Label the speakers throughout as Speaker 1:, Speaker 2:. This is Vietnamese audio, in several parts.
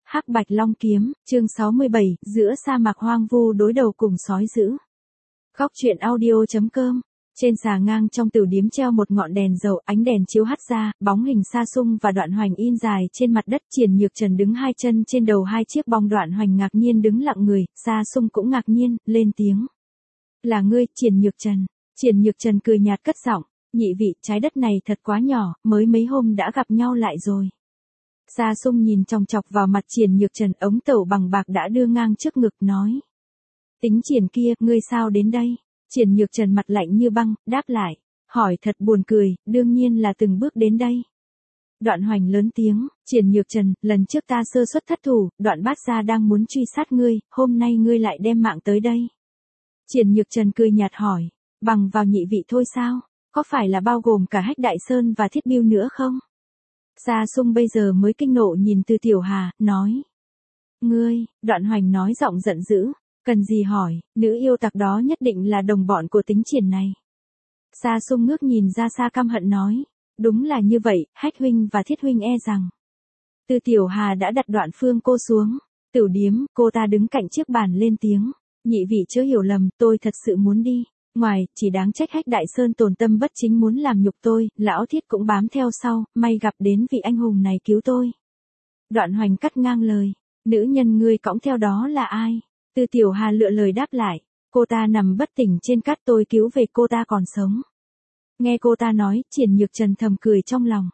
Speaker 1: Hắc Bạch Long Kiếm, chương 67, giữa sa mạc hoang vu đối đầu cùng sói dữ. Góc truyện audio.com. Trên xà ngang trong tiểu điếm treo một ngọn đèn dầu, ánh đèn chiếu hắt ra, bóng hình Sa Sung và Đoạn Hoành in dài trên mặt đất. Triển Nhược Trần đứng hai chân trên đầu hai chiếc bong, Đoạn Hoành ngạc nhiên đứng lặng người, Sa Sung cũng ngạc nhiên, lên tiếng. Là ngươi, Triển Nhược Trần. Triển Nhược Trần cười nhạt cất giọng, nhị vị, trái đất này thật quá nhỏ, mới mấy hôm đã gặp nhau lại rồi. Sa Sung nhìn chòng chọc vào mặt Triển Nhược Trần, ống tẩu bằng bạc đã đưa ngang trước ngực nói. Tính Triển kia, ngươi sao đến đây? Triển Nhược Trần mặt lạnh như băng, đáp lại, hỏi thật buồn cười, đương nhiên là từng bước đến đây. Đoạn Hoành lớn tiếng, Triển Nhược Trần, lần trước ta sơ suất thất thủ, Đoạn Bát Gia đang muốn truy sát ngươi, hôm nay ngươi lại đem mạng tới đây. Triển Nhược Trần cười nhạt hỏi, bằng vào nhị vị thôi sao? Có phải là bao gồm cả Hách Đại Sơn và Thiết Bưu nữa không? Sa Sung bây giờ mới kinh nộ nhìn Từ Tiểu Hà, nói. Ngươi, Đoạn Hoành nói giọng giận dữ, cần gì hỏi, nữ yêu tặc đó nhất định là đồng bọn của Tính Triển này. Sa Sung ngước nhìn ra xa căm hận nói, đúng là như vậy, Hách huynh và Thiết huynh e rằng. Từ Tiểu Hà đã đặt Đoạn Phương cô xuống, tiểu điếm, cô ta đứng cạnh chiếc bàn lên tiếng, nhị vị chớ hiểu lầm, tôi thật sự muốn đi. Ngoài, chỉ đáng trách Hách Đại Sơn tổn tâm bất chính muốn làm nhục tôi, lão Thiết cũng bám theo sau, may gặp đến vị anh hùng này cứu tôi. Đoạn Hoành cắt ngang lời, nữ nhân ngươi cõng theo đó là ai? Từ Tiểu Hà lựa lời đáp lại, cô ta nằm bất tỉnh trên cát, tôi cứu về, cô ta còn sống. Nghe cô ta nói, Triển Nhược Trần thầm cười trong lòng.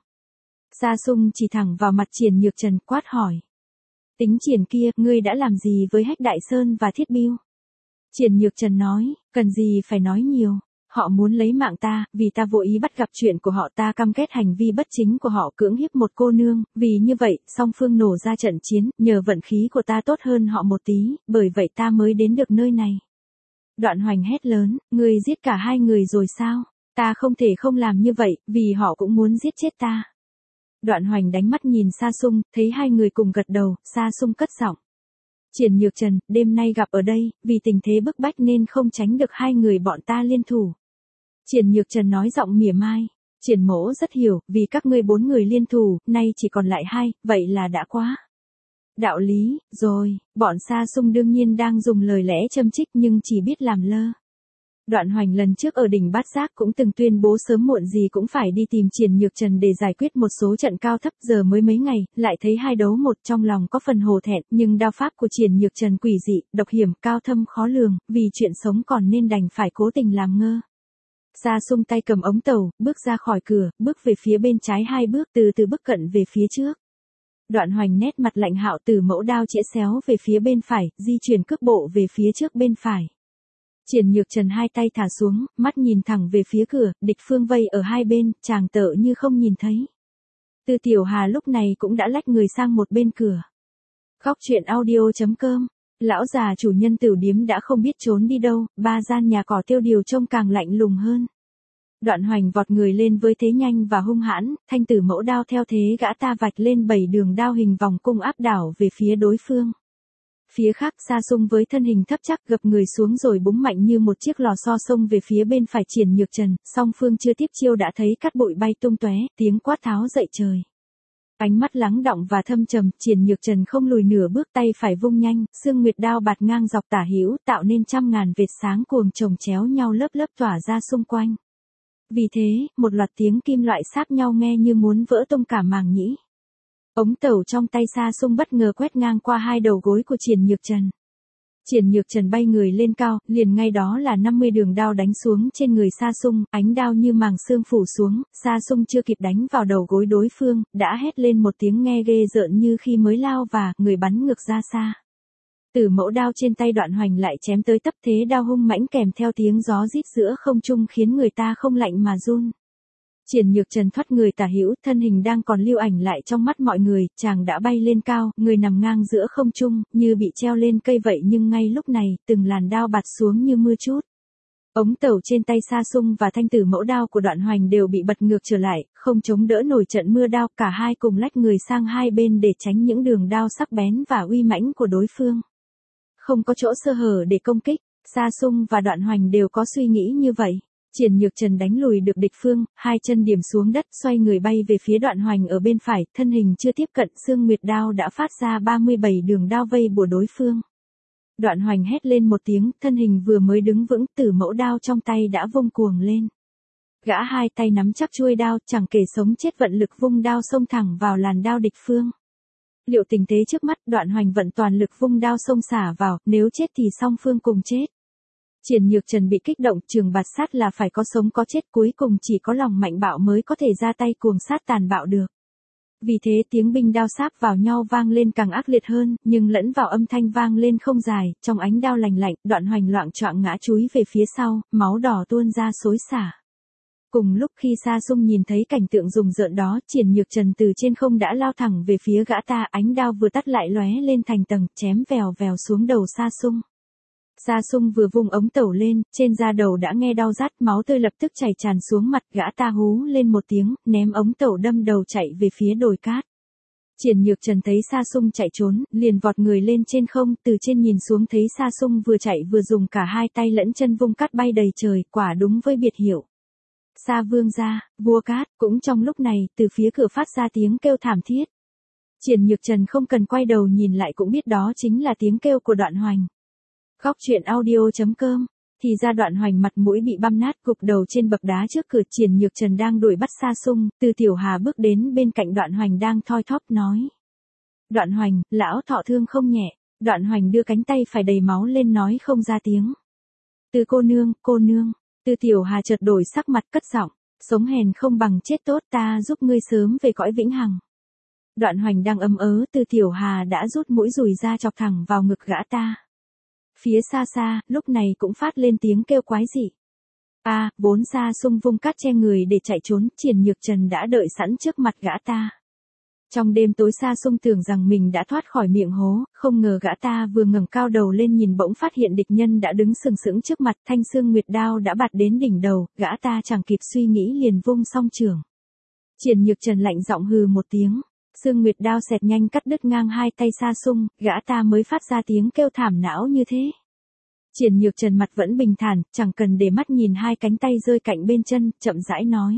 Speaker 1: Sa Sung chỉ thẳng vào mặt Triển Nhược Trần quát hỏi. Tính Triển kia, ngươi đã làm gì với Hách Đại Sơn và Thiết Bưu? Triển Nhược Trần nói, cần gì phải nói nhiều, họ muốn lấy mạng ta, vì ta vô ý bắt gặp chuyện của họ, ta căm ghét hành vi bất chính của họ cưỡng hiếp một cô nương, vì như vậy, song phương nổ ra trận chiến, nhờ vận khí của ta tốt hơn họ một tí, bởi vậy ta mới đến được nơi này. Đoạn Hoành hét lớn, ngươi giết cả hai người rồi sao? Ta không thể không làm như vậy, vì họ cũng muốn giết chết ta. Đoạn Hoành đánh mắt nhìn Sa Sung, thấy hai người cùng gật đầu, Sa Sung cất giọng. Triển Nhược Trần, đêm nay gặp ở đây, vì tình thế bức bách nên không tránh được hai người bọn ta liên thủ. Triển Nhược Trần nói giọng mỉa mai, Triển mỗ rất hiểu, vì các ngươi 4 người liên thủ, nay chỉ còn lại 2, vậy là đã quá. Đạo lý, rồi, bọn Sa Sung đương nhiên đang dùng lời lẽ châm chích nhưng chỉ biết làm lơ. Đoạn Hoành lần trước ở đỉnh Bát Giác cũng từng tuyên bố sớm muộn gì cũng phải đi tìm Triển Nhược Trần để giải quyết một số trận cao thấp, giờ mới mấy ngày, lại thấy 2 đấu 1, trong lòng có phần hổ thẹn, nhưng đao pháp của Triển Nhược Trần quỷ dị, độc hiểm, cao thâm khó lường, vì chuyện sống còn nên đành phải cố tình làm ngơ. Sa Sung tay cầm ống tàu, bước ra khỏi cửa, bước về phía bên trái 2 bước, từ từ bước cận về phía trước. Đoạn Hoành nét mặt lạnh hạo, từ mẫu đao chĩa xéo về phía bên phải, di chuyển cước bộ về phía trước bên phải. Triển Nhược Trần hai tay thả xuống, mắt nhìn thẳng về phía cửa, địch phương vây ở hai bên, chàng tợ như không nhìn thấy. Từ Tiểu Hà lúc này cũng đã lách người sang một bên cửa. Góc truyện audio.com. Lão già chủ nhân tiểu điếm đã không biết trốn đi đâu, 3 gian nhà cỏ tiêu điều trông càng lạnh lùng hơn. Đoạn Hoành vọt người lên với thế nhanh và hung hãn, thanh tử mẫu đao theo thế gã ta vạch lên 7 đường đao hình vòng cung áp đảo về phía đối phương. Phía khác, Sa Sung với thân hình thấp chắc gập người xuống rồi búng mạnh như một chiếc lò xo xông về phía bên phải Triển Nhược Trần, song phương chưa tiếp chiêu đã thấy cát bụi bay tung tóe, tiếng quát tháo dậy trời. Ánh mắt lắng đọng và thâm trầm, Triển Nhược Trần không lùi nửa bước, tay phải vung nhanh, xương nguyệt đao bạt ngang dọc tả hữu, tạo nên trăm ngàn vệt sáng cuồng chồng chéo nhau lớp lớp tỏa ra xung quanh. Vì thế, một loạt tiếng kim loại sáp nhau nghe như muốn vỡ tung cả màng nhĩ. Ống tẩu trong tay Sa Sung bất ngờ quét ngang qua 2 đầu gối của Triển Nhược Trần. Triển Nhược Trần bay người lên cao, liền ngay đó là 50 đường đao đánh xuống trên người Sa Sung, ánh đao như màng xương phủ xuống, Sa Sung chưa kịp đánh vào đầu gối đối phương, đã hét lên một tiếng nghe ghê rợn như khi mới lao và, người bắn ngược ra xa. Từ mẫu đao trên tay Đoạn Hoành lại chém tới tấp, thế đao hung mãnh kèm theo tiếng gió rít giữa không trung khiến người ta không lạnh mà run. Triển Nhược Trần thoát người tả hữu, thân hình đang còn lưu ảnh lại trong mắt mọi người, chàng đã bay lên cao, người nằm ngang giữa không trung, như bị treo lên cây vậy, nhưng ngay lúc này, từng làn đao bạt xuống như mưa trút. Ống tẩu trên tay Sa Sung và thanh tử mẫu đao của Đoạn Hoành đều bị bật ngược trở lại, không chống đỡ nổi trận mưa đao, cả hai cùng lách người sang hai bên để tránh những đường đao sắc bén và uy mãnh của đối phương. Không có chỗ sơ hở để công kích, Sa Sung và Đoạn Hoành đều có suy nghĩ như vậy. Triển Nhược Trần đánh lùi được địch phương, hai chân điểm xuống đất, xoay người bay về phía Đoạn Hoành ở bên phải, thân hình chưa tiếp cận, Sương Nguyệt đao đã phát ra 37 đường đao vây bùa đối phương. Đoạn Hoành hét lên một tiếng, thân hình vừa mới đứng vững, Tử Mẫu đao trong tay đã vung cuồng lên. Gã hai tay nắm chắc chuôi đao, chẳng kể sống chết vận lực vung đao xông thẳng vào làn đao địch phương. Liệu tình thế trước mắt, Đoạn Hoành vận toàn lực vung đao xông xả vào, nếu chết thì song phương cùng chết. Triển Nhược Trần bị kích động, trường bạt sát là phải có sống có chết, cuối cùng chỉ có lòng mạnh bạo mới có thể ra tay cuồng sát tàn bạo được. Vì thế tiếng binh đao sáp vào nhau vang lên càng ác liệt hơn, nhưng lẫn vào âm thanh vang lên không dài, trong ánh đao lành lạnh, Đoạn Hoành loạng choạng ngã chúi về phía sau, máu đỏ tuôn ra xối xả. Cùng lúc khi Sa Sung nhìn thấy cảnh tượng rùng rợn đó, Triển Nhược Trần từ trên không đã lao thẳng về phía gã ta, ánh đao vừa tắt lại lóe lên thành tầng, chém vèo vèo xuống đầu Sa Sung. Sa Sung vừa vung ống tẩu lên, trên da đầu đã nghe đau rát, máu tươi lập tức chảy tràn xuống mặt, gã ta hú lên một tiếng, ném ống tẩu đâm đầu chạy về phía đồi cát. Triển Nhược Trần thấy Sa Sung chạy trốn, liền vọt người lên trên không, từ trên nhìn xuống thấy Sa Sung vừa chạy vừa dùng cả hai tay lẫn chân vung cát bay đầy trời, quả đúng với biệt hiệu. Sa Vương gia, vua cát, cũng trong lúc này, từ phía cửa phát ra tiếng kêu thảm thiết. Triển Nhược Trần không cần quay đầu nhìn lại cũng biết đó chính là tiếng kêu của Đoạn Hoành. Góc truyện audio.com. Thì ra Đoạn Hoành mặt mũi bị băm nát, gục đầu trên bậc đá trước cửa. Triển Nhược Trần đang đuổi bắt Sa Sung, Từ Tiểu Hà bước đến bên cạnh Đoạn Hoành đang thoi thóp nói. Đoạn Hoành, lão thọ thương không nhẹ. Đoạn Hoành đưa cánh tay phải đầy máu lên nói không ra tiếng. Từ cô nương, cô nương. Từ Tiểu Hà chợt đổi sắc mặt cất giọng, sống hèn không bằng chết tốt, ta giúp ngươi sớm về cõi vĩnh hằng. Đoạn Hoành đang ấm ớ, Từ Tiểu Hà đã rút mũi dùi ra chọc thẳng vào ngực gã ta. Phía xa xa, lúc này cũng phát lên tiếng kêu quái dị. Vốn Sa Sung vung cát che người để chạy trốn, Triển Nhược Trần đã đợi sẵn trước mặt gã ta. Trong đêm tối Sa Sung tưởng rằng mình đã thoát khỏi miệng hố, không ngờ gã ta vừa ngẩng cao đầu lên nhìn bỗng phát hiện địch nhân đã đứng sừng sững trước mặt, thanh Sương Nguyệt đao đã bạt đến đỉnh đầu, gã ta chẳng kịp suy nghĩ liền vung song chưởng. Triển Nhược Trần lạnh giọng hừ một tiếng, Sương Nguyệt đao xẹt nhanh cắt đứt ngang hai tay Sa Sung, gã ta mới phát ra tiếng kêu thảm não như thế. Triển Nhược Trần mặt vẫn bình thản, chẳng cần để mắt nhìn hai cánh tay rơi cạnh bên chân, chậm rãi nói.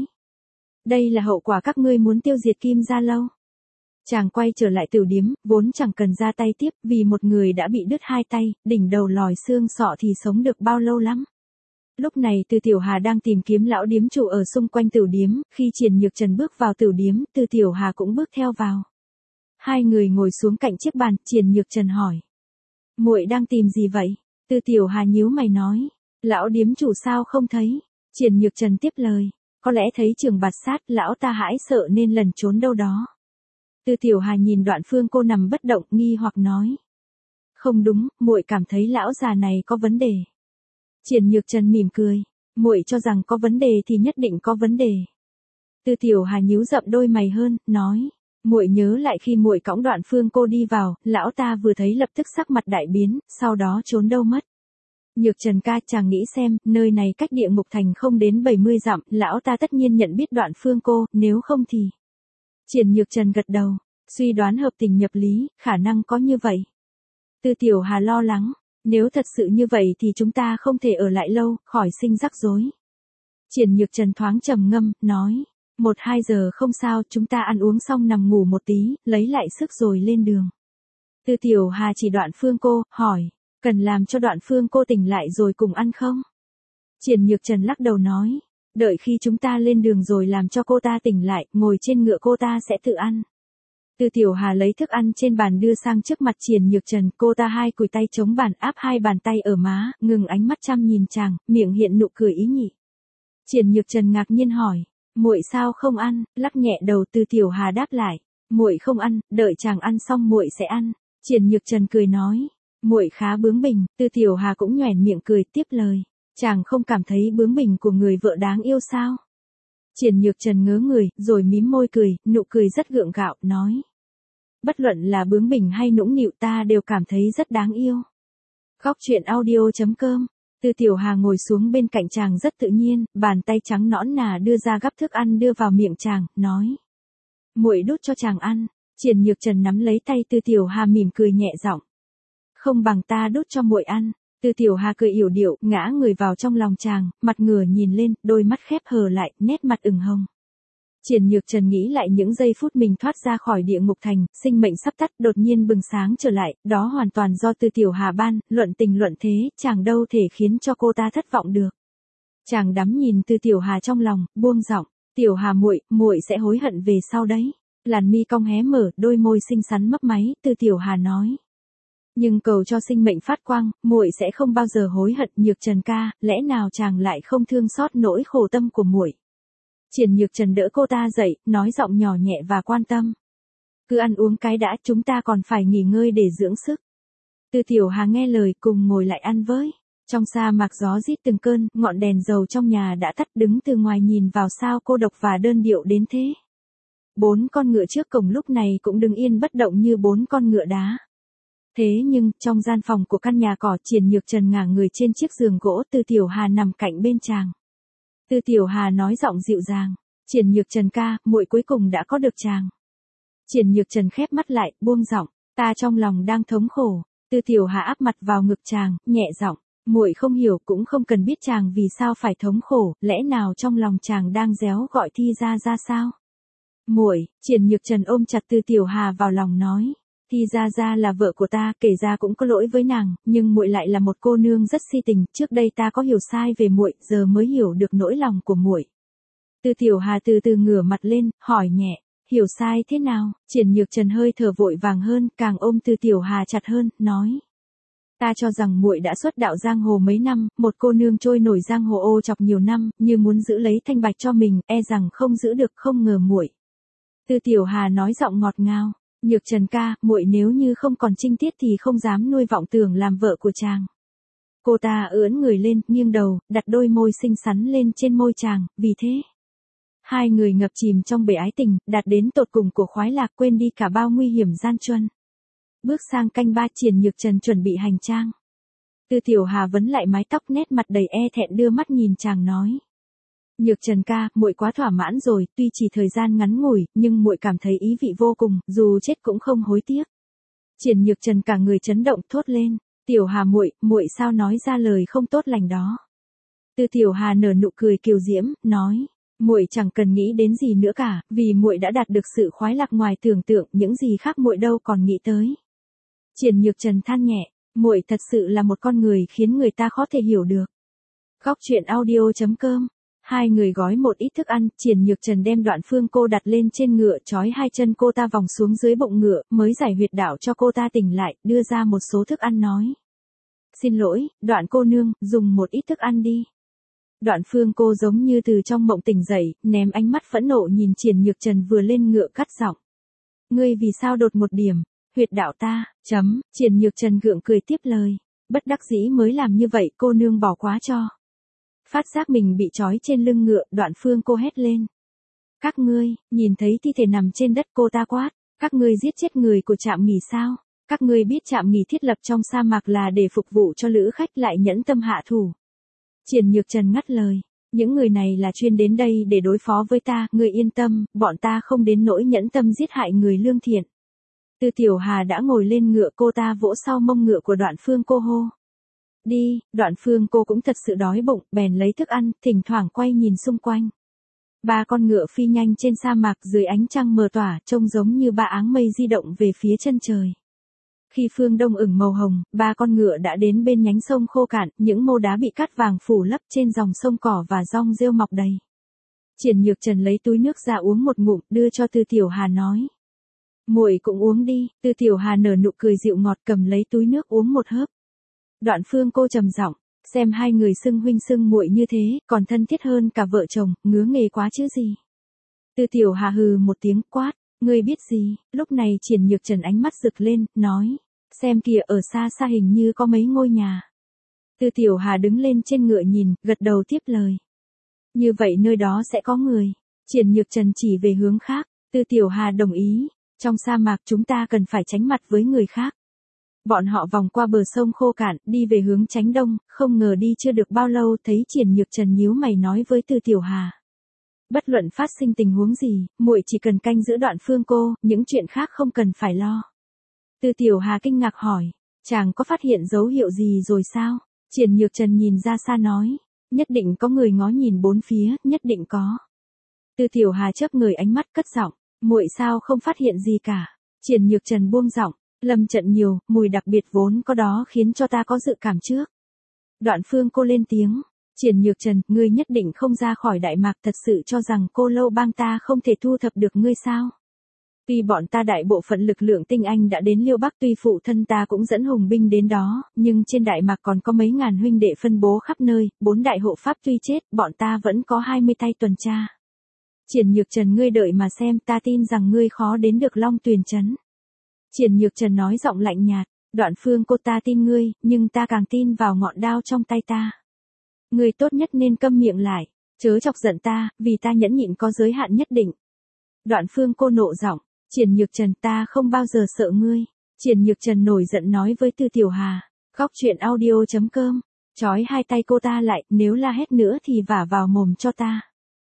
Speaker 1: Đây là hậu quả các ngươi muốn tiêu diệt Kim Gia Lâu. Chàng quay trở lại tửu điếm, vốn chẳng cần ra tay tiếp, vì một người đã bị đứt hai tay, đỉnh đầu lòi xương sọ thì sống được bao lâu lắm. Lúc này Từ Tiểu Hà đang tìm kiếm lão điếm chủ ở xung quanh tửu điếm, khi Triển Nhược Trần bước vào tửu điếm, Từ Tiểu Hà cũng bước theo vào. Hai người ngồi xuống cạnh chiếc bàn, Triển Nhược Trần hỏi. Muội đang tìm gì vậy? Từ Tiểu Hà nhíu mày nói. Lão điếm chủ sao không thấy? Triển Nhược Trần tiếp lời. Có lẽ thấy Trường Bạt Sát, lão ta hãi sợ nên lẩn trốn đâu đó. Từ Tiểu Hà nhìn Đoạn Phương cô nằm bất động, nghi hoặc nói. Không đúng, muội cảm thấy lão già này có vấn đề. Triển Nhược Trần mỉm cười. Muội cho rằng có vấn đề thì nhất định có vấn đề. Từ Tiểu Hà nhíu rậm đôi mày hơn, nói. Muội nhớ lại khi muội cõng Đoạn Phương cô đi vào, lão ta vừa thấy lập tức sắc mặt đại biến, sau đó trốn đâu mất. Nhược Trần ca, chàng nghĩ xem, nơi này cách Địa Ngục Thành không đến 70 dặm, lão ta tất nhiên nhận biết Đoạn Phương cô, nếu không thì. Triển Nhược Trần gật đầu, suy đoán hợp tình nhập lý, khả năng có như vậy. Từ Tiểu Hà lo lắng, nếu thật sự như vậy thì chúng ta không thể ở lại lâu, khỏi sinh rắc rối. Triển Nhược Trần thoáng trầm ngâm, nói. 1-2 giờ không sao, chúng ta ăn uống xong nằm ngủ một tí, lấy lại sức rồi lên đường. Từ Tiểu Hà chỉ Đoạn Phương cô, hỏi, cần làm cho Đoạn Phương cô tỉnh lại rồi cùng ăn không? Triển Nhược Trần lắc đầu nói, đợi khi chúng ta lên đường rồi làm cho cô ta tỉnh lại, ngồi trên ngựa cô ta sẽ tự ăn. Từ Tiểu Hà lấy thức ăn trên bàn đưa sang trước mặt Triển Nhược Trần, cô ta hai cùi tay chống bàn áp hai bàn tay ở má, ngừng ánh mắt chăm nhìn chàng, miệng hiện nụ cười ý nhị. Triển Nhược Trần ngạc nhiên hỏi. Muội sao không ăn? Lắc nhẹ đầu. Từ Tiểu Hà đáp lại, muội không ăn, đợi chàng ăn xong muội sẽ ăn. Triển Nhược Trần cười nói, muội khá bướng bỉnh. Từ Tiểu Hà cũng nhoẻn miệng cười tiếp lời, chàng không cảm thấy bướng bỉnh của người vợ đáng yêu sao? Triển Nhược Trần ngớ người, rồi mím môi cười, nụ cười rất gượng gạo, nói, bất luận là bướng bỉnh hay nũng nịu ta đều cảm thấy rất đáng yêu. Góc truyện audio.com. Từ Tiểu Hà ngồi xuống bên cạnh chàng rất tự nhiên, bàn tay trắng nõn nà đưa ra gắp thức ăn đưa vào miệng chàng, nói. Muội đút cho chàng ăn. Triển Nhược Trần nắm lấy tay Từ Tiểu Hà mỉm cười nhẹ giọng. Không bằng ta đút cho muội ăn. Từ Tiểu Hà cười yểu điệu, ngã người vào trong lòng chàng, mặt ngửa nhìn lên, đôi mắt khép hờ lại, nét mặt ửng hồng. Triển Nhược Trần nghĩ lại những giây phút mình thoát ra khỏi địa ngục thành, sinh mệnh sắp tắt, đột nhiên bừng sáng trở lại, đó hoàn toàn do Từ Tiểu Hà ban, luận tình luận thế, chàng đâu thể khiến cho cô ta thất vọng được. Chàng đắm nhìn Từ Tiểu Hà trong lòng, buông giọng, "Tiểu Hà muội, muội sẽ hối hận về sau đấy." Làn mi cong hé mở, đôi môi xinh xắn mấp máy, Từ Tiểu Hà nói. "Nhưng cầu cho sinh mệnh phát quang, muội sẽ không bao giờ hối hận." Nhược Trần ca, lẽ nào chàng lại không thương xót nỗi khổ tâm của muội? Triển Nhược Trần đỡ cô ta dậy, nói giọng nhỏ nhẹ và quan tâm. "Cứ ăn uống cái đã, chúng ta còn phải nghỉ ngơi để dưỡng sức." Từ Tiểu Hà nghe lời, cùng ngồi lại ăn với. Trong sa mạc gió rít từng cơn, ngọn đèn dầu trong nhà đã tắt, đứng từ ngoài nhìn vào sao cô độc và đơn điệu đến thế. 4 con ngựa trước cổng lúc này cũng đứng yên bất động như 4 con ngựa đá. Thế nhưng, trong gian phòng của căn nhà cỏ, Triển Nhược Trần ngả người trên chiếc giường gỗ, Từ Tiểu Hà nằm cạnh bên chàng. Từ Tiểu Hà nói giọng dịu dàng, "Triển Nhược Trần ca, muội cuối cùng đã có được chàng." Triển Nhược Trần khép mắt lại, buông giọng, "Ta trong lòng đang thống khổ." Từ Tiểu Hà áp mặt vào ngực chàng, nhẹ giọng, "Muội không hiểu cũng không cần biết chàng vì sao phải thống khổ, lẽ nào trong lòng chàng đang réo gọi Thi Gia Gia sao?" "Muội." Triển Nhược Trần ôm chặt Từ Tiểu Hà vào lòng nói, "Thi Gia Gia là vợ của ta, kể ra cũng có lỗi với nàng, nhưng muội lại là một cô nương rất si tình, trước đây ta có hiểu sai về muội, giờ mới hiểu được nỗi lòng của muội." Từ Tiểu Hà từ từ ngửa mặt lên, hỏi nhẹ, "Hiểu sai thế nào?" Triển Nhược Trần hơi thở vội vàng hơn, càng ôm Từ Tiểu Hà chặt hơn, nói, "Ta cho rằng muội đã xuất đạo giang hồ mấy năm, một cô nương trôi nổi giang hồ ô chọc nhiều năm, như muốn giữ lấy thanh bạch cho mình, e rằng không giữ được, không ngờ muội." Từ Tiểu Hà nói giọng ngọt ngào, "Nhược Trần ca, muội nếu như không còn trinh tiết thì không dám nuôi vọng tưởng làm vợ của chàng." Cô ta ưỡn người lên, nghiêng đầu, đặt đôi môi xinh xắn lên trên môi chàng, vì thế hai người ngập chìm trong bể ái tình, đạt đến tột cùng của khoái lạc, quên đi cả bao nguy hiểm gian truân. Bước sang canh ba, Triển Nhược Trần chuẩn bị hành trang. Từ Tiểu Hà vấn lại mái tóc, nét mặt đầy e thẹn đưa mắt nhìn chàng nói, "Nhược Trần ca, muội quá thỏa mãn rồi, tuy chỉ thời gian ngắn ngủi, nhưng muội cảm thấy ý vị vô cùng, dù chết cũng không hối tiếc." Triển Nhược Trần cả người chấn động, thốt lên, "Tiểu Hà muội, muội sao nói ra lời không tốt lành đó?" Từ Tiểu Hà nở nụ cười kiều diễm, nói, "Muội chẳng cần nghĩ đến gì nữa cả, vì muội đã đạt được sự khoái lạc ngoài tưởng tượng, những gì khác muội đâu còn nghĩ tới." Triển Nhược Trần than nhẹ, "Muội thật sự là một con người khiến người ta khó thể hiểu được." Góc truyện audio.com. Hai người gói một ít thức ăn, Triển Nhược Trần đem Đoạn Phương Cô đặt lên trên ngựa, trói hai chân cô ta vòng xuống dưới bụng ngựa, mới giải huyệt đạo cho cô ta tỉnh lại, đưa ra một số thức ăn nói, "Xin lỗi, Đoạn cô nương, dùng một ít thức ăn đi." Đoạn Phương Cô giống như từ trong mộng tỉnh dậy, ném ánh mắt phẫn nộ nhìn Triển Nhược Trần vừa lên ngựa, cắt giọng, "Ngươi vì sao đột một điểm huyệt đạo ta?" Triển Nhược Trần gượng cười tiếp lời, "Bất đắc dĩ mới làm như vậy, cô nương bỏ quá cho." Phát giác mình bị trói trên lưng ngựa, Đoạn Phương Cô hét lên, "Các ngươi!" Nhìn thấy thi thể nằm trên đất, cô ta quát, "Các ngươi giết chết người của trạm nghỉ sao? Các ngươi biết trạm nghỉ thiết lập trong sa mạc là để phục vụ cho lữ khách, lại nhẫn tâm hạ thủ." Triển Nhược Trần ngắt lời, "Những người này là chuyên đến đây để đối phó với ta, ngươi yên tâm, bọn ta không đến nỗi nhẫn tâm giết hại người lương thiện." Từ Tiểu Hà đã ngồi lên ngựa, cô ta vỗ sau mông ngựa của Đoạn Phương Cô hô, "Đi." Đoạn Phương Cô cũng thật sự đói bụng, bèn lấy thức ăn, thỉnh thoảng quay nhìn xung quanh. 3 con ngựa phi nhanh trên sa mạc, dưới ánh trăng mờ tỏa, trông giống như 3 áng mây di động về phía chân trời. Khi phương đông ửng màu hồng, 3 con ngựa đã đến bên nhánh sông khô cạn, những mô đá bị cát vàng phủ lấp, trên dòng sông cỏ và rong rêu mọc đầy. Triển Nhược Trần lấy túi nước ra uống một ngụm, đưa cho Từ Tiểu Hà nói, "Muội cũng uống đi." Từ Tiểu Hà nở nụ cười dịu ngọt, cầm lấy túi nước uống một hớp. Đoạn Phương Cô trầm giọng, "Xem hai người xưng huynh xưng muội như thế, còn thân thiết hơn cả vợ chồng, ngứa nghề quá chứ gì." Từ Tiểu Hà hừ một tiếng, quát, "Ngươi biết gì?" Lúc này Triển Nhược Trần ánh mắt rực lên, nói, "Xem kìa, ở xa xa hình như có mấy ngôi nhà." Từ Tiểu Hà đứng lên trên ngựa nhìn, gật đầu tiếp lời, "Như vậy nơi đó sẽ có người." Triển Nhược Trần chỉ về hướng khác. Từ Tiểu Hà đồng ý, "Trong sa mạc chúng ta cần phải tránh mặt với người khác." Bọn họ vòng qua bờ sông khô cạn, đi về hướng chánh đông, không ngờ đi chưa được bao lâu, thấy Triển Nhược Trần nhíu mày nói với Từ Tiểu Hà, "Bất luận phát sinh tình huống gì, muội chỉ cần canh giữ Đoạn Phương Cô, những chuyện khác không cần phải lo." Từ Tiểu Hà kinh ngạc hỏi, "Chàng có phát hiện dấu hiệu gì rồi sao?" Triển Nhược Trần nhìn ra xa nói. Nhất định có người ngó nhìn bốn phía, nhất định có. Từ Tiểu Hà chớp người ánh mắt cất giọng. Muội sao không phát hiện gì cả. Triển Nhược Trần buông giọng. Lâm trận nhiều, mùi đặc biệt vốn có đó khiến cho ta có dự cảm trước. Đoạn Phương cô lên tiếng. Triển Nhược Trần, ngươi nhất định không ra khỏi Đại Mạc, thật sự cho rằng Cô Lâu Bang ta không thể thu thập được ngươi sao? Tuy bọn ta đại bộ phận lực lượng tinh anh đã đến Liêu Bắc, tuy phụ thân ta cũng dẫn hùng binh đến đó, nhưng trên Đại Mạc còn có mấy ngàn huynh đệ phân bố khắp nơi, 4 đại hộ pháp tuy chết, bọn ta vẫn có 20 tay tuần tra. Triển Nhược Trần, ngươi đợi mà xem, ta tin rằng ngươi khó đến được Long Tuyền trấn. Triển Nhược Trần nói giọng lạnh nhạt. Đoạn Phương cô, ta tin ngươi, nhưng ta càng tin vào ngọn đao trong tay ta. Ngươi tốt nhất nên câm miệng lại, chớ chọc giận ta, vì ta nhẫn nhịn có giới hạn nhất định. Đoạn Phương cô nộ giọng. Triển Nhược Trần, ta không bao giờ sợ ngươi. Triển Nhược Trần nổi giận nói với Từ Tiểu Hà. Khóc chuyện audio.com. Chói hai tay cô ta lại, nếu la hét nữa thì vả vào mồm cho ta.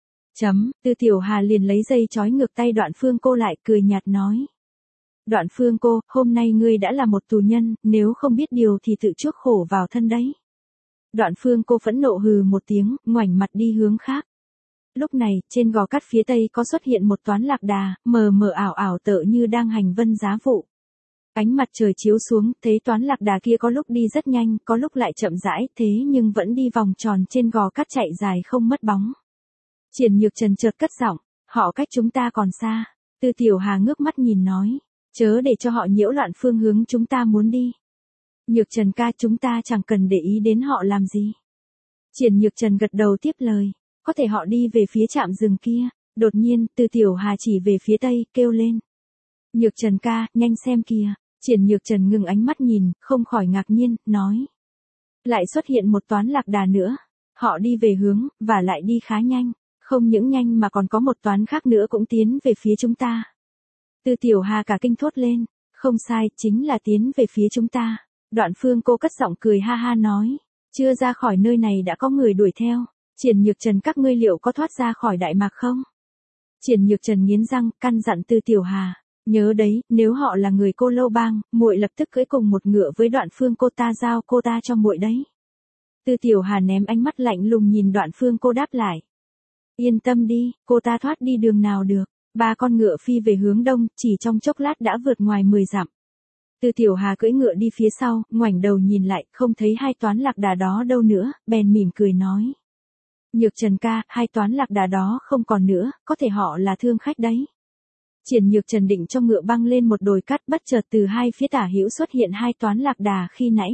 Speaker 1: Từ Tiểu Hà liền lấy dây chói ngược tay Đoạn Phương cô lại, cười nhạt nói. Đoạn Phương cô, hôm nay ngươi đã là một tù nhân, nếu không biết điều thì tự chuốc khổ vào thân đấy. Đoạn Phương cô phẫn nộ hừ một tiếng, ngoảnh mặt đi hướng khác. Lúc này, trên gò cát phía tây có xuất hiện một toán lạc đà, mờ mờ ảo ảo tựa như đang hành vân giá vụ. Ánh mặt trời chiếu xuống, thấy toán lạc đà kia có lúc đi rất nhanh, có lúc lại chậm rãi, thế nhưng vẫn đi vòng tròn trên gò cát chạy dài không mất bóng. Triển Nhược Trần chợt cất giọng, họ cách chúng ta còn xa. Từ Tiểu Hà ngước mắt nhìn nói, chớ để cho họ nhiễu loạn phương hướng chúng ta muốn đi. Nhược Trần ca, chúng ta chẳng cần để ý đến họ làm gì. Triển Nhược Trần gật đầu tiếp lời, có thể họ đi về phía trạm rừng kia. Đột nhiên, Từ Tiểu Hà chỉ về phía tây, kêu lên. Nhược Trần ca, nhanh xem kìa. Triển Nhược Trần ngừng ánh mắt nhìn, không khỏi ngạc nhiên, nói. Lại xuất hiện một toán lạc đà nữa. Họ đi về hướng, và lại đi khá nhanh. Không những nhanh mà còn có một toán khác nữa cũng tiến về phía chúng ta. Từ Tiểu Hà cả kinh thốt lên. Không sai, chính là tiến về phía chúng ta. Đoạn Phương cô cất giọng cười ha ha nói. Chưa ra khỏi nơi này đã có người đuổi theo. Triển Nhược Trần, các ngươi liệu có thoát ra khỏi Đại Mạc không? Triển Nhược Trần nghiến răng, căn dặn Từ Tiểu Hà. Nhớ đấy, nếu họ là người Cô Lâu Bang, muội lập tức cưỡi cùng một ngựa với Đoạn Phương cô, ta giao cô ta cho muội đấy. Từ Tiểu Hà ném ánh mắt lạnh lùng nhìn Đoạn Phương cô đáp lại. Yên tâm đi, cô ta thoát đi đường nào được. 3 con ngựa phi về hướng đông, chỉ trong chốc lát đã vượt ngoài 10 dặm. Từ Tiểu Hà cưỡi ngựa đi phía sau, ngoảnh đầu nhìn lại, không thấy hai toán lạc đà đó đâu nữa, bèn mỉm cười nói. Nhược Trần ca, hai toán lạc đà đó không còn nữa, có thể họ là thương khách đấy. Triển Nhược Trần định cho ngựa băng lên một đồi cát, bất chợt từ hai phía tả hữu xuất hiện hai toán lạc đà khi nãy.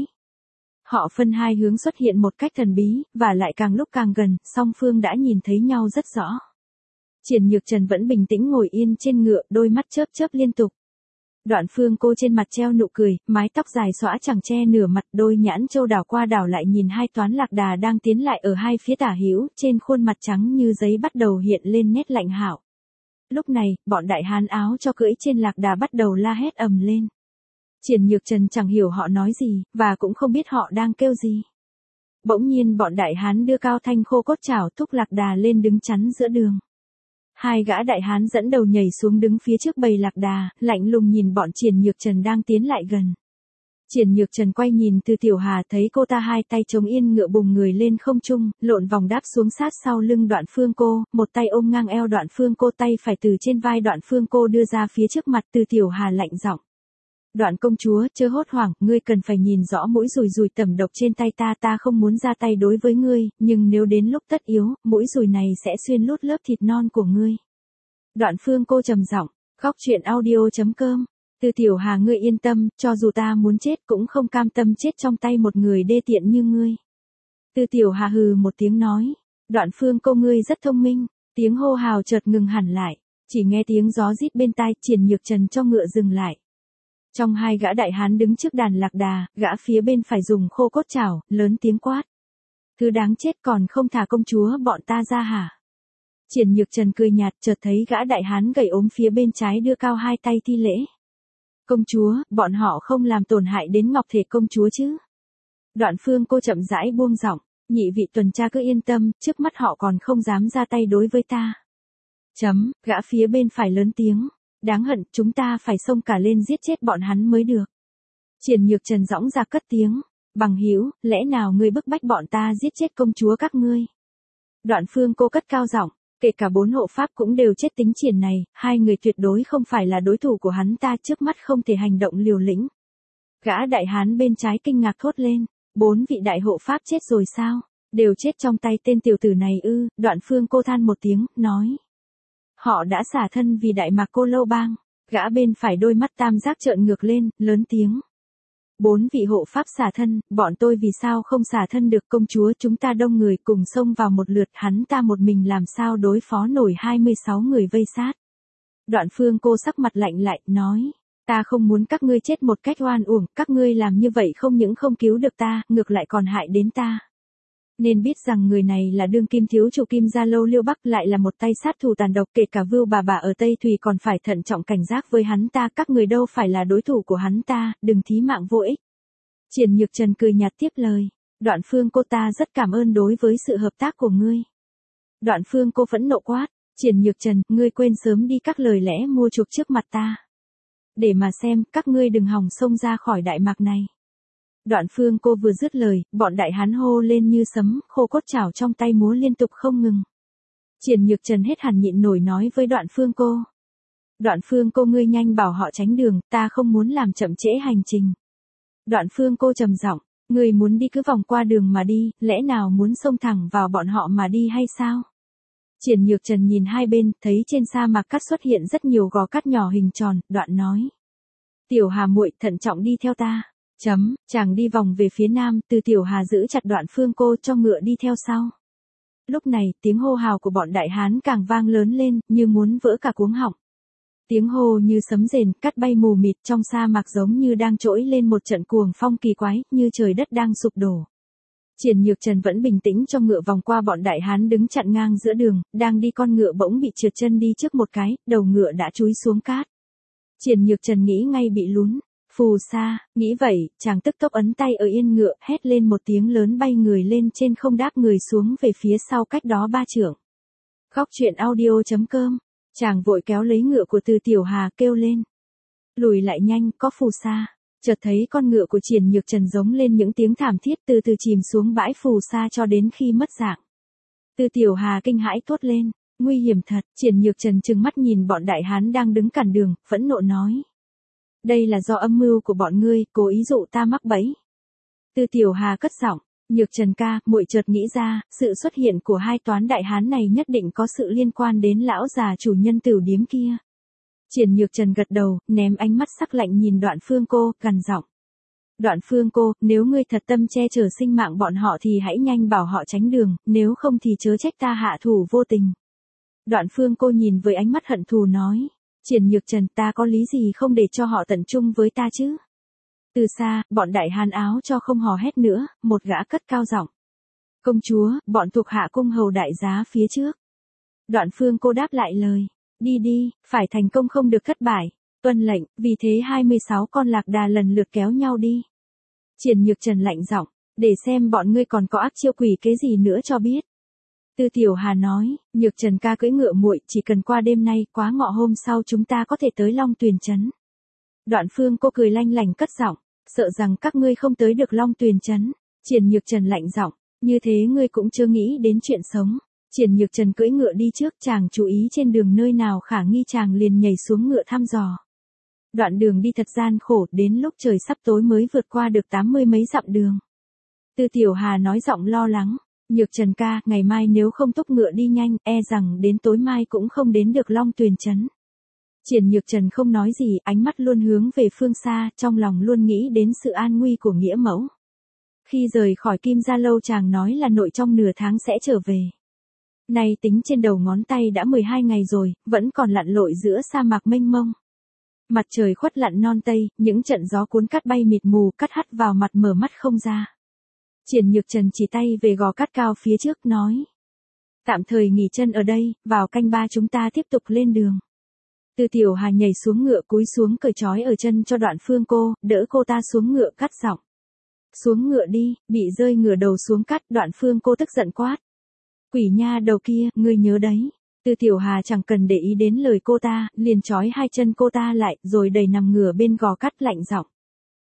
Speaker 1: Họ phân hai hướng xuất hiện một cách thần bí, và lại càng lúc càng gần, song phương đã nhìn thấy nhau rất rõ. Triển Nhược Trần vẫn bình tĩnh ngồi yên trên ngựa, đôi mắt chớp chớp liên tục. Đoạn Phương cô trên mặt treo nụ cười, mái tóc dài xõa chẳng che nửa mặt, đôi nhãn châu đảo qua đảo lại nhìn hai toán lạc đà đang tiến lại ở hai phía tả hữu, trên khuôn mặt trắng như giấy bắt đầu hiện lên nét lạnh hạo. Lúc này, bọn đại hán áo cho cưỡi trên lạc đà bắt đầu la hét ầm lên. Triển Nhược Trần chẳng hiểu họ nói gì, và cũng không biết họ đang kêu gì. Bỗng nhiên bọn đại hán đưa cao thanh khô cốt chảo thúc lạc đà lên đứng chắn giữa đường. Hai gã đại hán dẫn đầu nhảy xuống đứng phía trước bầy lạc đà, lạnh lùng nhìn bọn Triển Nhược Trần đang tiến lại gần. Triển Nhược Trần quay nhìn Từ Tiểu Hà, thấy cô ta hai tay chống yên ngựa bùng người lên không trung, lộn vòng đáp xuống sát sau lưng Đoạn Phương cô, một tay ôm ngang eo Đoạn Phương cô, tay phải từ trên vai Đoạn Phương cô đưa ra phía trước mặt. Từ Tiểu Hà lạnh giọng. Đoạn công chúa, chớ hốt hoảng, ngươi cần phải nhìn rõ mũi dùi dùi tẩm độc trên tay ta, ta không muốn ra tay đối với ngươi, nhưng nếu đến lúc tất yếu, mũi dùi này sẽ xuyên lút lớp thịt non của ngươi. Đoạn Phương cô trầm giọng, khóc chuyện audio.com. Từ Tiểu Hà, ngươi yên tâm, cho dù ta muốn chết cũng không cam tâm chết trong tay một người đê tiện như ngươi. Từ Tiểu Hà hừ một tiếng nói, Đoạn Phương cô, ngươi rất thông minh. Tiếng hô hào chợt ngừng hẳn lại, chỉ nghe tiếng gió rít bên tai. Triển Nhược Trần cho ngựa dừng lại. Trong hai gã đại hán đứng trước đàn lạc đà, gã phía bên phải dùng khô cốt chảo, lớn tiếng quát. Thứ đáng chết, còn không thả công chúa bọn ta ra hả? Triển Nhược Trần cười nhạt, chợt thấy gã đại hán gầy ốm phía bên trái đưa cao hai tay thi lễ. Công chúa, bọn họ không làm tổn hại đến ngọc thể công chúa chứ? Đoạn Phương cô chậm rãi buông giọng, nhị vị tuần tra cứ yên tâm, trước mắt họ còn không dám ra tay đối với ta. Gã phía bên phải lớn tiếng. Đáng hận, chúng ta phải xông cả lên giết chết bọn hắn mới được. Triển Nhược Trần dõng dạc cất tiếng. bằng hữu, lẽ nào ngươi bức bách bọn ta giết chết công chúa các ngươi? Đoạn Phương Cô cất cao giọng, kể cả 4 hộ pháp cũng đều chết tính Triển này, hai người tuyệt đối không phải là đối thủ của hắn ta, trước mắt không thể hành động liều lĩnh. Gã đại hán bên trái kinh ngạc thốt lên, 4 vị đại hộ pháp chết rồi sao? Đều chết trong tay tên tiểu tử này ư? Đoạn Phương Cô than một tiếng, nói. Họ đã xả thân vì Đại Mạc Cô Lâu Bang. Gã bên phải đôi mắt tam giác trợn ngược lên, lớn tiếng. 4 vị hộ pháp xả thân, bọn tôi vì sao không xả thân được? Công chúa, chúng ta đông người cùng xông vào một lượt, hắn ta một mình làm sao đối phó nổi 26 người vây sát. Đoạn Phương Cô sắc mặt lạnh lại, nói. Ta không muốn các ngươi chết một cách oan uổng, các ngươi làm như vậy không những không cứu được ta, ngược lại còn hại đến ta. Nên biết rằng người này là đương kim thiếu chủ Kim Gia Lâu Liêu Bắc, lại là một tay sát thủ tàn độc, kể cả Vưu bà ở Tây Thùy còn phải thận trọng cảnh giác với hắn ta, các người đâu phải là đối thủ của hắn ta, đừng thí mạng vô ích. Triển Nhược Trần cười nhạt tiếp lời, Đoạn Phương Cô ta rất cảm ơn đối với sự hợp tác của ngươi. Đoạn Phương Cô phẫn nộ quát, Triển Nhược Trần, ngươi quên sớm đi các lời lẽ mua chuộc trước mặt ta. Để mà xem, các ngươi đừng hòng xông ra khỏi Đại Mạc này. Đoạn Phương Cô vừa dứt lời, bọn đại hán hô lên như sấm, khô cốt chảo trong tay múa liên tục không ngừng. Triển Nhược Trần hết hẳn nhịn nổi nói với Đoạn Phương Cô. Đoạn Phương Cô, ngươi nhanh bảo họ tránh đường, ta không muốn làm chậm trễ hành trình. Đoạn Phương Cô trầm giọng, ngươi muốn đi cứ vòng qua đường mà đi, lẽ nào muốn xông thẳng vào bọn họ mà đi hay sao? Triển Nhược Trần nhìn hai bên, thấy trên sa mạc cát xuất hiện rất nhiều gò cát nhỏ hình tròn, đoạn nói. Tiểu Hà muội, thận trọng đi theo ta. Chàng đi vòng về phía nam, Từ Tiểu Hà giữ chặt Đoạn Phương Cô cho ngựa đi theo sau. Lúc này, tiếng hô hào của bọn đại hán càng vang lớn lên, như muốn vỡ cả cuống họng. Tiếng hô như sấm rền, cát bay mù mịt, trong sa mạc giống như đang trỗi lên một trận cuồng phong kỳ quái, như trời đất đang sụp đổ. Triển Nhược Trần vẫn bình tĩnh cho ngựa vòng qua bọn đại hán đứng chặn ngang giữa đường, đang đi con ngựa bỗng bị trượt chân đi trước một cái, đầu ngựa đã chúi xuống cát. Triển Nhược Trần nghĩ ngay bị lún. Phù sa, nghĩ vậy, chàng tức tốc ấn tay ở yên ngựa, hét lên một tiếng lớn, bay người lên trên không, đáp người xuống về phía sau cách đó 3 trượng. Góc truyện audio.com, chàng vội kéo lấy ngựa của Từ Tiểu Hà, kêu lên. Lùi lại nhanh, có phù sa. Chợt thấy con ngựa của Triển Nhược Trần giống lên những tiếng thảm thiết, từ từ chìm xuống bãi phù sa cho đến khi mất dạng. Từ Tiểu Hà kinh hãi thốt lên, nguy hiểm thật. Triển Nhược Trần trừng mắt nhìn bọn đại hán đang đứng cản đường, phẫn nộ nói. Đây là do âm mưu của bọn ngươi, cố ý dụ ta mắc bẫy. Từ Tiểu Hà cất giọng, Nhược Trần ca, muội chợt nghĩ ra, sự xuất hiện của hai toán đại hán này nhất định có sự liên quan đến lão già chủ nhân tửu điếm kia. Triển Nhược Trần gật đầu, ném ánh mắt sắc lạnh nhìn Đoạn Phương Cô, gằn giọng. Đoạn Phương Cô, nếu ngươi thật tâm che chở sinh mạng bọn họ thì hãy nhanh bảo họ tránh đường, nếu không thì chớ trách ta hạ thủ vô tình. Đoạn Phương Cô nhìn với ánh mắt hận thù nói. Triển Nhược Trần, ta có lý gì không để cho họ tận trung với ta chứ? Từ xa, bọn đại hán áo cho không hò hét nữa, một gã cất cao giọng. Công chúa, bọn thuộc hạ cung hầu đại giá phía trước. Đoạn Phương Cô đáp lại lời. Đi đi, phải thành công không được thất bại. Tuân lệnh, vì thế 26 con lạc đà lần lượt kéo nhau đi. Triển Nhược Trần lạnh giọng, để xem bọn ngươi còn có ác chiêu quỷ kế gì nữa cho biết. Từ Tiểu Hà nói, Nhược Trần ca cưỡi ngựa muội, chỉ cần qua đêm nay, quá ngọ hôm sau chúng ta có thể tới Long Tuyền trấn. Đoạn Phương Cô cười lanh lảnh cất giọng, sợ rằng các ngươi không tới được Long Tuyền trấn. Triển Nhược Trần lạnh giọng, như thế ngươi cũng chưa nghĩ đến chuyện sống. Triển Nhược Trần cưỡi ngựa đi trước, chàng chú ý trên đường nơi nào khả nghi chàng liền nhảy xuống ngựa thăm dò. Đoạn đường đi thật gian khổ, đến lúc trời sắp tối mới vượt qua được 80 mấy dặm đường. Từ Tiểu Hà nói giọng lo lắng. Nhược Trần ca, ngày mai nếu không thúc ngựa đi nhanh, e rằng đến tối mai cũng không đến được Long Tuyền trấn. Triển Nhược Trần không nói gì, ánh mắt luôn hướng về phương xa, trong lòng luôn nghĩ đến sự an nguy của nghĩa mẫu. Khi rời khỏi Kim Gia Lâu chàng nói là nội trong nửa tháng sẽ trở về. Nay tính trên đầu ngón tay đã 12 ngày rồi, vẫn còn lặn lội giữa sa mạc mênh mông. Mặt trời khuất lặn non tây, những trận gió cuốn cát bay mịt mù, cát hắt vào mặt mở mắt không ra. Triển Nhược Trần chỉ tay về gò cát cao phía trước nói. Tạm thời nghỉ chân ở đây, vào canh 3 chúng ta tiếp tục lên đường. Từ Tiểu Hà nhảy xuống ngựa cúi xuống cởi trói ở chân cho Đoạn Phương Cô, đỡ cô ta xuống ngựa cắt giọng. Xuống ngựa đi, bị rơi ngửa đầu xuống cát, Đoạn Phương Cô tức giận quát. Quỷ nha đầu kia, ngươi nhớ đấy. Từ Tiểu Hà chẳng cần để ý đến lời cô ta, liền trói hai chân cô ta lại, rồi đẩy nằm ngửa bên gò cát lạnh giọng.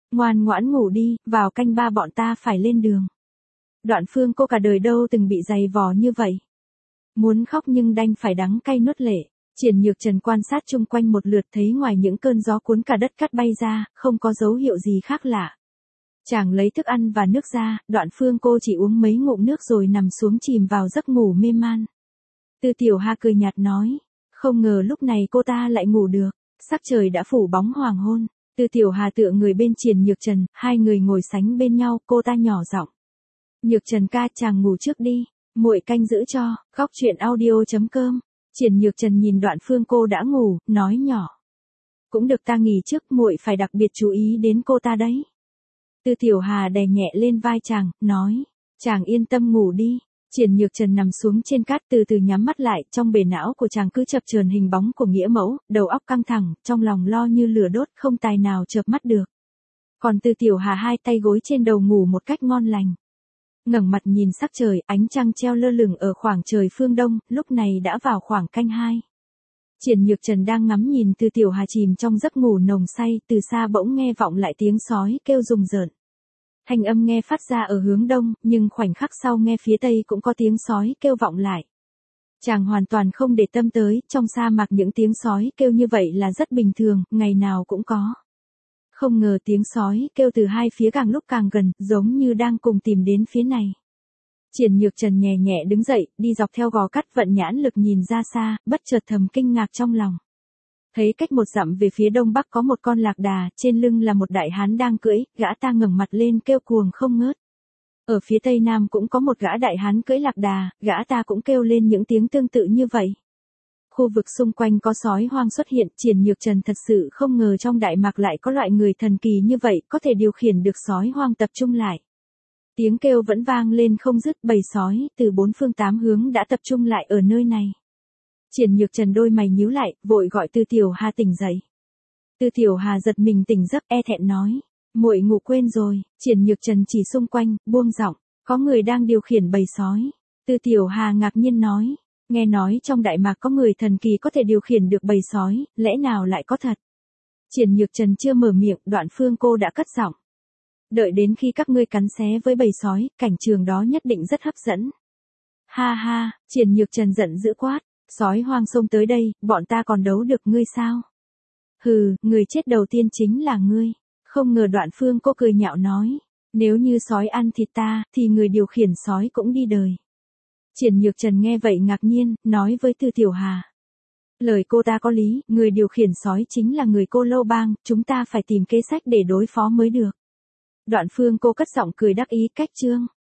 Speaker 1: Ngoan ngoãn ngủ đi, vào canh 3 bọn ta phải lên đường. Đoạn Phương cô cả đời đâu từng bị dày vò như vậy. Muốn khóc nhưng đành phải đắng cay nuốt lệ. Triển Nhược Trần quan sát chung quanh một lượt thấy ngoài những cơn gió cuốn cả đất cát bay ra, không có dấu hiệu gì khác lạ. Chàng lấy thức ăn và nước ra, Đoạn Phương cô chỉ uống mấy ngụm nước rồi nằm xuống chìm vào giấc ngủ mê man. Từ Tiểu Hà cười nhạt nói, không ngờ lúc này cô ta lại ngủ được, sắc trời đã phủ bóng hoàng hôn. Từ Tiểu Hà tựa người bên Triển Nhược Trần, hai người ngồi sánh bên nhau, cô ta nhỏ giọng. Nhược Trần ca, chàng ngủ trước đi, muội canh giữ cho. Góc truyện audio.com. Triển Nhược Trần nhìn Đoạn Phương cô đã ngủ, nói nhỏ. Cũng được, ta nghỉ trước, muội phải đặc biệt chú ý đến cô ta đấy. Từ Tiểu Hà đè nhẹ lên vai chàng, nói, chàng yên tâm ngủ đi. Triển Nhược Trần nằm xuống trên cát từ từ nhắm mắt lại, trong bề não của chàng cứ chập chờn hình bóng của nghĩa mẫu, đầu óc căng thẳng, trong lòng lo như lửa đốt, không tài nào chợp mắt được. Còn Từ Tiểu Hà hai tay gối trên đầu ngủ một cách ngon lành. Ngẩng mặt nhìn sắc trời, ánh trăng treo lơ lửng ở khoảng trời phương đông, lúc này đã vào khoảng canh 2. Triển Nhược Trần đang ngắm nhìn Từ Tiểu Hà chìm trong giấc ngủ nồng say, từ xa bỗng nghe vọng lại tiếng sói kêu rùng rợn. Thanh âm nghe phát ra ở hướng đông, nhưng khoảnh khắc sau nghe phía tây cũng có tiếng sói kêu vọng lại. Chàng hoàn toàn không để tâm tới, trong sa mạc những tiếng sói kêu như vậy là rất bình thường, ngày nào cũng có. Không ngờ tiếng sói kêu từ hai phía càng lúc càng gần, giống như đang cùng tìm đến phía này. Triển Nhược Trần nhẹ nhẹ đứng dậy, đi dọc theo gò cát, vận nhãn lực nhìn ra xa, bất chợt thầm kinh ngạc trong lòng. Thấy cách 1 dặm về phía đông bắc có một con lạc đà, trên lưng là một đại hán đang cưỡi, gã ta ngẩng mặt lên kêu cuồng không ngớt. Ở phía tây nam cũng có một gã đại hán cưỡi lạc đà, gã ta cũng kêu lên những tiếng tương tự như vậy. Khu vực xung quanh có sói hoang xuất hiện, Triển Nhược Trần thật sự không ngờ trong Đại Mạc lại có loại người thần kỳ như vậy, có thể điều khiển được sói hoang tập trung lại. Tiếng kêu vẫn vang lên không dứt, bầy sói từ 4 phương 8 hướng đã tập trung lại ở nơi này. Triển Nhược Trần đôi mày nhíu lại, vội gọi Từ Tiểu Hà tỉnh dậy. Từ Tiểu Hà giật mình tỉnh giấc, e thẹn nói, muội ngủ quên rồi. Triển Nhược Trần chỉ xung quanh, buông giọng, có người đang điều khiển bầy sói. Từ Tiểu Hà ngạc nhiên nói, nghe nói trong Đại Mạc có người thần kỳ có thể điều khiển được bầy sói, lẽ nào lại có thật? Triển Nhược Trần chưa mở miệng, Đoạn Phương cô đã cất giọng. Đợi đến khi các ngươi cắn xé với bầy sói, cảnh trường đó nhất định rất hấp dẫn. Ha ha, Triển Nhược Trần giận dữ quát, sói hoang xông tới đây, bọn ta còn đấu được ngươi sao? Hừ, người chết đầu tiên chính là ngươi. Không ngờ Đoạn Phương cô cười nhạo nói, nếu như sói ăn thịt ta, thì người điều khiển sói cũng đi đời. Triển Nhược Trần nghe vậy ngạc nhiên, nói với Từ Tiểu Hà. Lời cô ta có lý, người điều khiển sói chính là người Cô Lâu Bang, chúng ta phải tìm kế sách để đối phó mới được. Đoạn Phương cô cất giọng cười đắc ý, cách chương.